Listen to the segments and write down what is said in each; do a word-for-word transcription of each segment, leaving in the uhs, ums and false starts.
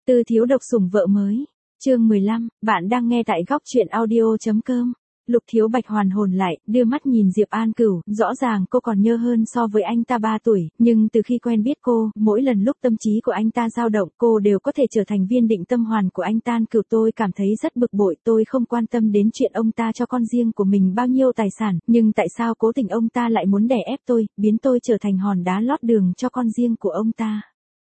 Tư thiếu độc sủng vợ mới. Chương mười lăm, bạn đang nghe tại góc truyện audio.com. Lục Thiếu Bạch hoàn hồn lại, đưa mắt nhìn Diệp An Cửu, rõ ràng cô còn nhơ hơn so với anh ta ba tuổi, nhưng từ khi quen biết cô, mỗi lần lúc tâm trí của anh ta dao động, cô đều có thể trở thành viên định tâm hoàn của anh ta. An Cửu, tôi cảm thấy rất bực bội, tôi không quan tâm đến chuyện ông ta cho con riêng của mình bao nhiêu tài sản, nhưng tại sao cố tình ông ta lại muốn đè ép tôi, biến tôi trở thành hòn đá lót đường cho con riêng của ông ta.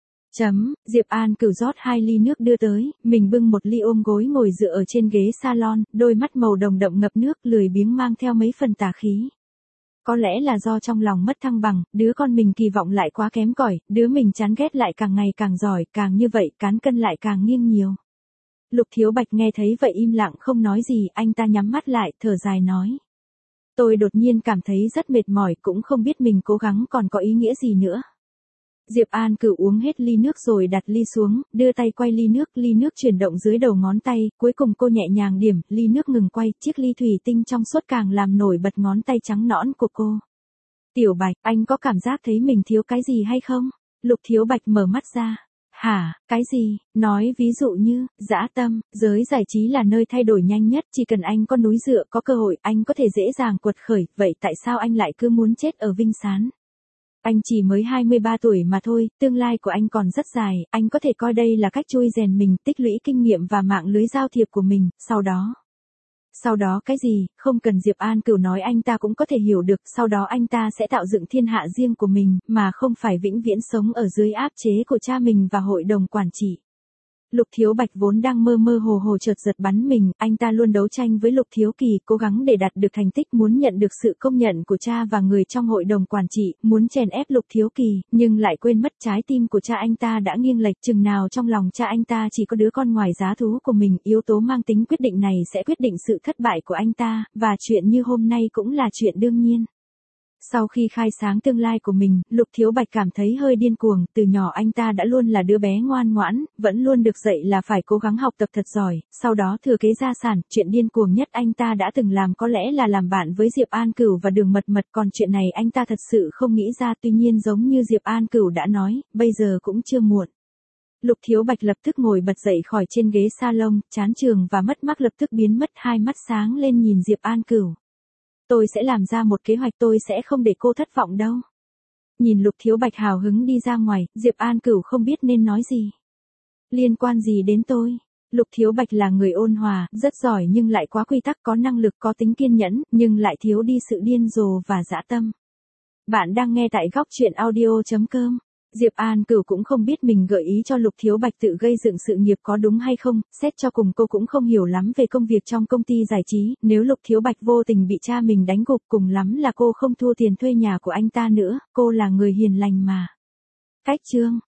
Chấm, Diệp An Cửu rót hai ly nước đưa tới, mình bưng một ly ôm gối ngồi dựa ở trên ghế salon, đôi mắt màu đồng đậm ngập nước, lười biếng mang theo mấy phần tà khí. Có lẽ là do trong lòng mất thăng bằng, đứa con mình kỳ vọng lại quá kém cỏi, đứa mình chán ghét lại càng ngày càng giỏi, càng như vậy cán cân lại càng nghiêng nhiều. Lục Thiếu Bạch nghe thấy vậy im lặng không nói gì, anh ta nhắm mắt lại, thở dài nói. Tôi đột nhiên cảm thấy rất mệt mỏi, cũng không biết mình cố gắng còn có ý nghĩa gì nữa. Diệp An Cửu uống hết ly nước rồi đặt ly xuống, đưa tay quay ly nước, ly nước chuyển động dưới đầu ngón tay, cuối cùng cô nhẹ nhàng điểm, ly nước ngừng quay, chiếc ly thủy tinh trong suốt càng làm nổi bật ngón tay trắng nõn của cô. Tiểu Bạch, anh có cảm giác thấy mình thiếu cái gì hay không? Lục Thiếu Bạch mở mắt ra. Hả, cái gì? Nói ví dụ như, dã tâm, giới giải trí là nơi thay đổi nhanh nhất, chỉ cần anh có núi dựa, có cơ hội, anh có thể dễ dàng quật khởi, vậy tại sao anh lại cứ muốn chết ở Vinh Sán? Anh chỉ mới hai mươi ba tuổi mà thôi, tương lai của anh còn rất dài, anh có thể coi đây là cách chui rèn mình, tích lũy kinh nghiệm và mạng lưới giao thiệp của mình, sau đó. Sau đó cái gì, không cần Diệp An Cửu nói anh ta cũng có thể hiểu được, sau đó anh ta sẽ tạo dựng thiên hạ riêng của mình, mà không phải vĩnh viễn sống ở dưới áp chế của cha mình và hội đồng quản trị. Lục Thiếu Bạch vốn đang mơ mơ hồ hồ chợt giật bắn mình, anh ta luôn đấu tranh với Lục Thiếu Kỳ, cố gắng để đạt được thành tích, muốn nhận được sự công nhận của cha và người trong hội đồng quản trị, muốn chèn ép Lục Thiếu Kỳ, nhưng lại quên mất trái tim của cha anh ta đã nghiêng lệch, chừng nào trong lòng cha anh ta chỉ có đứa con ngoài giá thú của mình, yếu tố mang tính quyết định này sẽ quyết định sự thất bại của anh ta, và chuyện như hôm nay cũng là chuyện đương nhiên. Sau khi khai sáng tương lai của mình, Lục Thiếu Bạch cảm thấy hơi điên cuồng, từ nhỏ anh ta đã luôn là đứa bé ngoan ngoãn, vẫn luôn được dạy là phải cố gắng học tập thật giỏi, sau đó thừa kế gia sản, chuyện điên cuồng nhất anh ta đã từng làm có lẽ là làm bạn với Diệp An Cửu và Đường Mật Mật, còn chuyện này anh ta thật sự không nghĩ ra, tuy nhiên giống như Diệp An Cửu đã nói, bây giờ cũng chưa muộn. Lục Thiếu Bạch lập tức ngồi bật dậy khỏi trên ghế salon, chán trường và mất mát lập tức biến mất, hai mắt sáng lên nhìn Diệp An Cửu. Tôi sẽ làm ra một kế hoạch, tôi sẽ không để cô thất vọng đâu. Nhìn Lục Thiếu Bạch hào hứng đi ra ngoài, Diệp An Cửu không biết nên nói gì. Liên quan gì đến tôi? Lục Thiếu Bạch là người ôn hòa, rất giỏi nhưng lại quá quy tắc, có năng lực, có tính kiên nhẫn, nhưng lại thiếu đi sự điên rồ và dã tâm. Bạn đang nghe tại góc truyện audio.com. Diệp An Cửu cũng không biết mình gợi ý cho Lục Thiếu Bạch tự gây dựng sự nghiệp có đúng hay không, xét cho cùng cô cũng không hiểu lắm về công việc trong công ty giải trí, nếu Lục Thiếu Bạch vô tình bị cha mình đánh gục cùng lắm là cô không thua tiền thuê nhà của anh ta nữa, cô là người hiền lành mà. Cách chương,